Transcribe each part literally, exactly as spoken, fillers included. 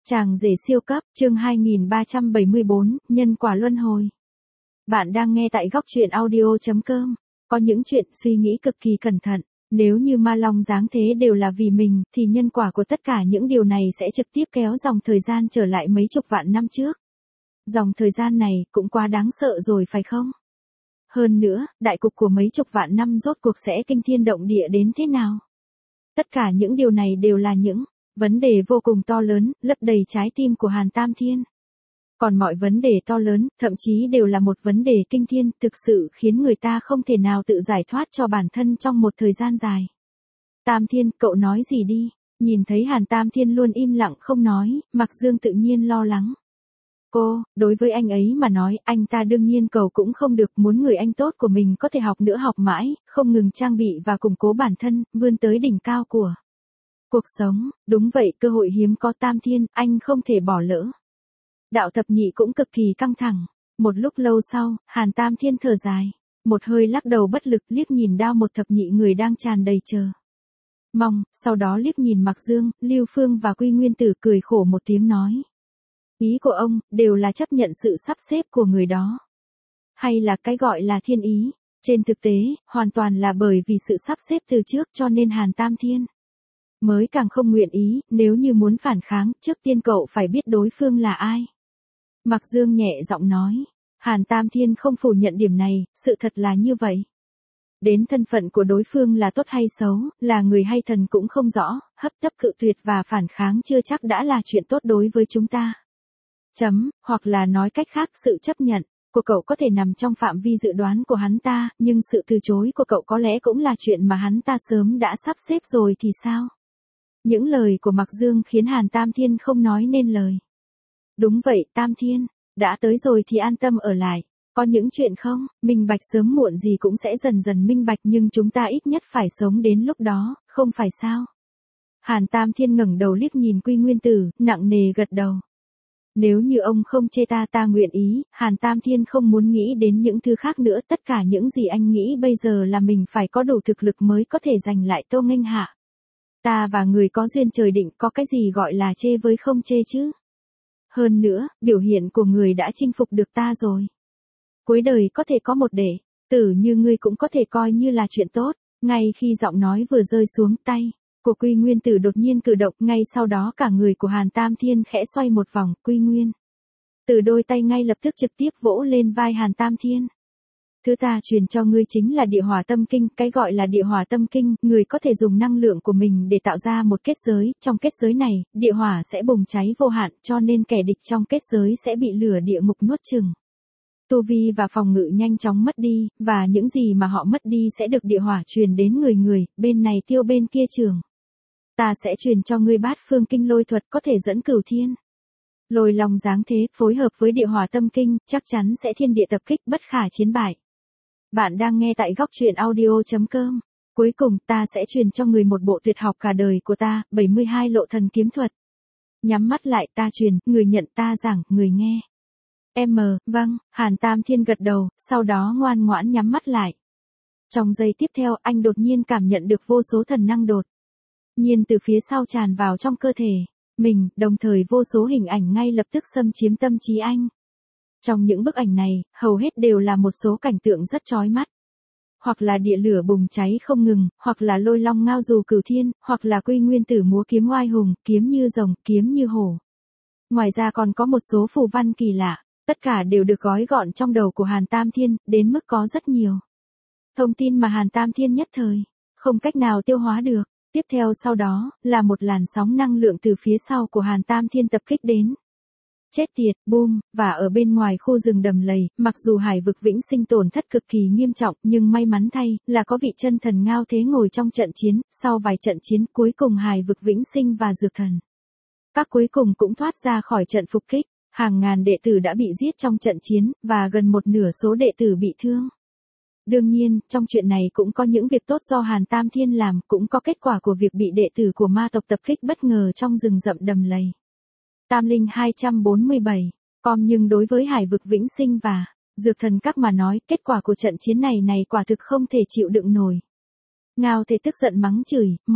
Chàng rể siêu cấp, chương hai nghìn ba trăm bảy mươi bốn, nhân quả luân hồi. Bạn đang nghe tại góc truyện audio chấm com. Có những chuyện suy nghĩ cực kỳ cẩn thận. Nếu như ma long giáng thế đều là vì mình, thì nhân quả của tất cả những điều này sẽ trực tiếp kéo dòng thời gian trở lại mấy chục vạn năm trước. Dòng thời gian này cũng quá đáng sợ rồi phải không? Hơn nữa, đại cục của mấy chục vạn năm rốt cuộc sẽ kinh thiên động địa đến thế nào? Tất cả những điều này đều là những vấn đề vô cùng to lớn, lấp đầy trái tim của Hàn Tam Thiên. Còn mọi vấn đề to lớn, thậm chí đều là một vấn đề kinh thiên, thực sự khiến người ta không thể nào tự giải thoát cho bản thân trong một thời gian dài. Tam Thiên, cậu nói gì đi? Nhìn thấy Hàn Tam Thiên luôn im lặng không nói, Mạc Dương tự nhiên lo lắng. Cô, đối với anh ấy mà nói, anh ta đương nhiên cầu cũng không được, muốn người anh tốt của mình có thể học nữa học mãi, không ngừng trang bị và củng cố bản thân, vươn tới đỉnh cao của cuộc sống. Đúng vậy, cơ hội hiếm có Tam Thiên, anh không thể bỏ lỡ. Đạo thập nhị cũng cực kỳ căng thẳng. Một lúc lâu sau, Hàn Tam Thiên thở dài, một hơi lắc đầu bất lực, liếc nhìn Đao Một thập nhị người đang tràn đầy chờ mong, sau đó liếc nhìn Mạc Dương, Lưu Phương và Quy Nguyên Tử, cười khổ một tiếng nói. Ý của ông, đều là chấp nhận sự sắp xếp của người đó. Hay là cái gọi là thiên ý. Trên thực tế, hoàn toàn là bởi vì sự sắp xếp từ trước cho nên Hàn Tam Thiên mới càng không nguyện ý, nếu như muốn phản kháng, trước tiên cậu phải biết đối phương là ai. Mạc Dương nhẹ giọng nói. Hàn Tam Thiên không phủ nhận điểm này, sự thật là như vậy. Đến thân phận của đối phương là tốt hay xấu, là người hay thần cũng không rõ, hấp tấp cự tuyệt và phản kháng chưa chắc đã là chuyện tốt đối với chúng ta. Chấm, hoặc là nói cách khác, sự chấp nhận của cậu có thể nằm trong phạm vi dự đoán của hắn ta, nhưng sự từ chối của cậu có lẽ cũng là chuyện mà hắn ta sớm đã sắp xếp rồi thì sao? Những lời của Mạc Dương khiến Hàn Tam Thiên không nói nên lời. Đúng vậy, Tam Thiên, đã tới rồi thì an tâm ở lại. Có những chuyện không, minh bạch sớm muộn gì cũng sẽ dần dần minh bạch, nhưng chúng ta ít nhất phải sống đến lúc đó, không phải sao? Hàn Tam Thiên ngẩng đầu liếc nhìn Quy Nguyên Tử, nặng nề gật đầu. Nếu như ông không chê ta ta nguyện ý. Hàn Tam Thiên không muốn nghĩ đến những thứ khác nữa, tất cả những gì anh nghĩ bây giờ là mình phải có đủ thực lực mới có thể giành lại Tô Nghênh Hạ. Ta và người có duyên trời định, có cái gì gọi là chê với không chê chứ? Hơn nữa, biểu hiện của người đã chinh phục được ta rồi. Cuối đời có thể có một đệ tử như ngươi cũng có thể coi như là chuyện tốt. Ngay khi giọng nói vừa rơi xuống, tay của Quy Nguyên Tử đột nhiên cử động, ngay sau đó cả người của Hàn Tam Thiên khẽ xoay một vòng, Quy Nguyên Tử đôi tay ngay lập tức trực tiếp vỗ lên vai Hàn Tam Thiên. Thứ ta truyền cho ngươi chính là địa hỏa tâm kinh, cái gọi là địa hỏa tâm kinh, người có thể dùng năng lượng của mình để tạo ra một kết giới, trong kết giới này, địa hỏa sẽ bùng cháy vô hạn, cho nên kẻ địch trong kết giới sẽ bị lửa địa ngục nuốt chửng. Tu vi và phòng ngự nhanh chóng mất đi, và những gì mà họ mất đi sẽ được địa hỏa truyền đến người người, bên này tiêu bên kia trường. Ta sẽ truyền cho ngươi bát phương kinh lôi thuật có thể dẫn cửu thiên lôi long giáng thế, phối hợp với địa hỏa tâm kinh, chắc chắn sẽ thiên địa tập kích, bất khả chiến bại. Bạn đang nghe tại góc truyện audio chấm com. Cuối cùng, ta sẽ truyền cho người một bộ tuyệt học cả đời của ta, bảy mươi hai lộ thần kiếm thuật. Nhắm mắt lại, ta truyền, người nhận, ta giảng, người nghe. M, vâng, Hàn Tam Thiên gật đầu, sau đó ngoan ngoãn nhắm mắt lại. Trong giây tiếp theo, anh đột nhiên cảm nhận được vô số thần năng đột nhiên từ phía sau tràn vào trong cơ thể mình, đồng thời vô số hình ảnh ngay lập tức xâm chiếm tâm trí anh. Trong những bức ảnh này, hầu hết đều là một số cảnh tượng rất chói mắt. Hoặc là địa lửa bùng cháy không ngừng, hoặc là lôi long ngao du cửu thiên, hoặc là Quy Nguyên Tử múa kiếm oai hùng, kiếm như rồng, kiếm như hổ. Ngoài ra còn có một số phù văn kỳ lạ, tất cả đều được gói gọn trong đầu của Hàn Tam Thiên, đến mức có rất nhiều thông tin mà Hàn Tam Thiên nhất thời không cách nào tiêu hóa được. Tiếp theo sau đó, là một làn sóng năng lượng từ phía sau của Hàn Tam Thiên tập kích đến. Chết tiệt, boom, và ở bên ngoài khu rừng đầm lầy, mặc dù hải vực vĩnh sinh tổn thất cực kỳ nghiêm trọng, nhưng may mắn thay, là có vị chân thần ngao thế ngồi trong trận chiến, sau vài trận chiến, cuối cùng hải vực vĩnh sinh và dược thần các cuối cùng cũng thoát ra khỏi trận phục kích. Hàng ngàn đệ tử đã bị giết trong trận chiến, và gần một nửa số đệ tử bị thương. Đương nhiên, trong chuyện này cũng có những việc tốt do Hàn Tam Thiên làm, cũng có kết quả của việc bị đệ tử của ma tộc tập kích bất ngờ trong rừng rậm đầm lầy. Tam Linh hai trăm bốn mươi bảy, com nhưng đối với hải vực vĩnh sinh và dược thần các mà nói, kết quả của trận chiến này này quả thực không thể chịu đựng nổi. Ngao Thế tức giận mắng chửi, mọi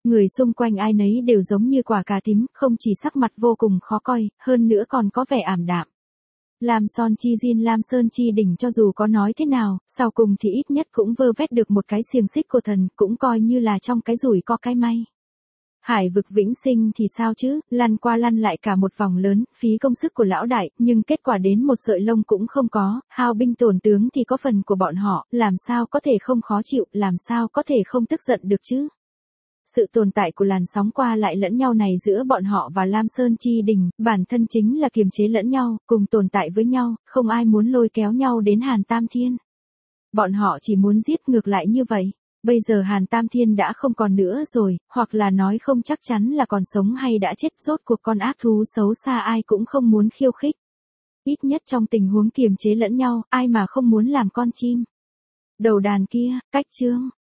Người xung quanh ai nấy đều giống như quả cà tím, không chỉ sắc mặt vô cùng khó coi, hơn nữa còn có vẻ ảm đạm. Lam Son Chi Jin Lam Sơn Chi Đỉnh cho dù có nói thế nào, sau cùng thì ít nhất cũng vơ vét được một cái xiềng xích của thần, cũng coi như là trong cái rủi có cái may. Hải vực vĩnh sinh thì sao chứ, lăn qua lăn lại cả một vòng lớn, phí công sức của lão đại, nhưng kết quả đến một sợi lông cũng không có, hao binh tổn tướng thì có phần của bọn họ, làm sao có thể không khó chịu, làm sao có thể không tức giận được chứ. Sự tồn tại của làn sóng qua lại lẫn nhau này giữa bọn họ và Lam Sơn Chi Đình, bản thân chính là kiềm chế lẫn nhau, cùng tồn tại với nhau, không ai muốn lôi kéo nhau đến Hàn Tam Thiên. Bọn họ chỉ muốn giết ngược lại như vậy. Bây giờ Hàn Tam Thiên đã không còn nữa rồi, hoặc là nói không chắc chắn là còn sống hay đã chết, rốt cuộc con ác thú xấu xa ai cũng không muốn khiêu khích. Ít nhất trong tình huống kiềm chế lẫn nhau, ai mà không muốn làm con chim. Đầu đàn kia, cách chương.